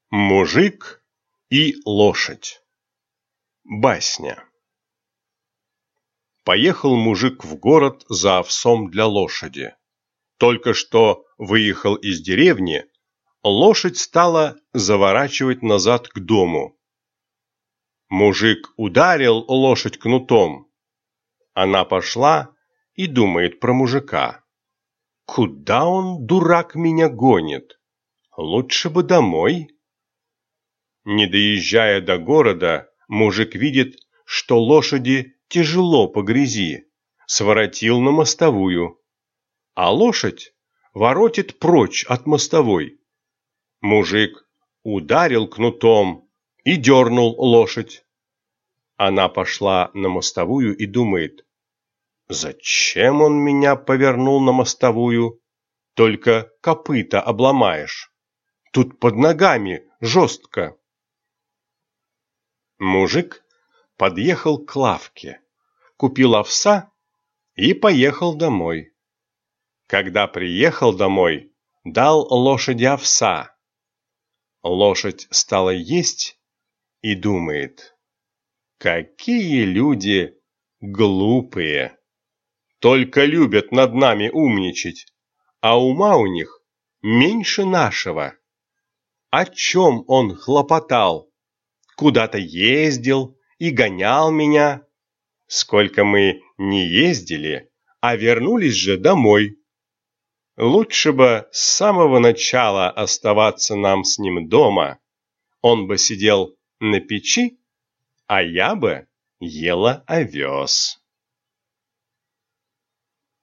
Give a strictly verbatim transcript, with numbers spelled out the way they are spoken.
Мужик и лошадь. Басня. Поехал мужик в город за овсом для лошади. Только что выехал из деревни, лошадь стала заворачивать назад к дому. Мужик ударил лошадь кнутом. Она пошла и думает про мужика. Куда он, дурак, меня гонит? Лучше бы домой. Не доезжая до города, мужик видит, что лошади тяжело по грязи, своротил на мостовую, а лошадь воротит прочь от мостовой. Мужик ударил кнутом и дернул лошадь. Она пошла на мостовую и думает: зачем он меня повернул на мостовую? Только копыта обломаешь. Тут под ногами жестко. Мужик подъехал к лавке, купил овса и поехал домой. Когда приехал домой, дал лошади овса. Лошадь стала есть и думает: какие люди глупые! Только любят над нами умничать, а ума у них меньше нашего. О чем он хлопотал? Куда-то ездил и гонял меня. Сколько мы не ездили, а вернулись же домой. Лучше бы с самого начала оставаться нам с ним дома. Он бы сидел на печи, а я бы ела овес.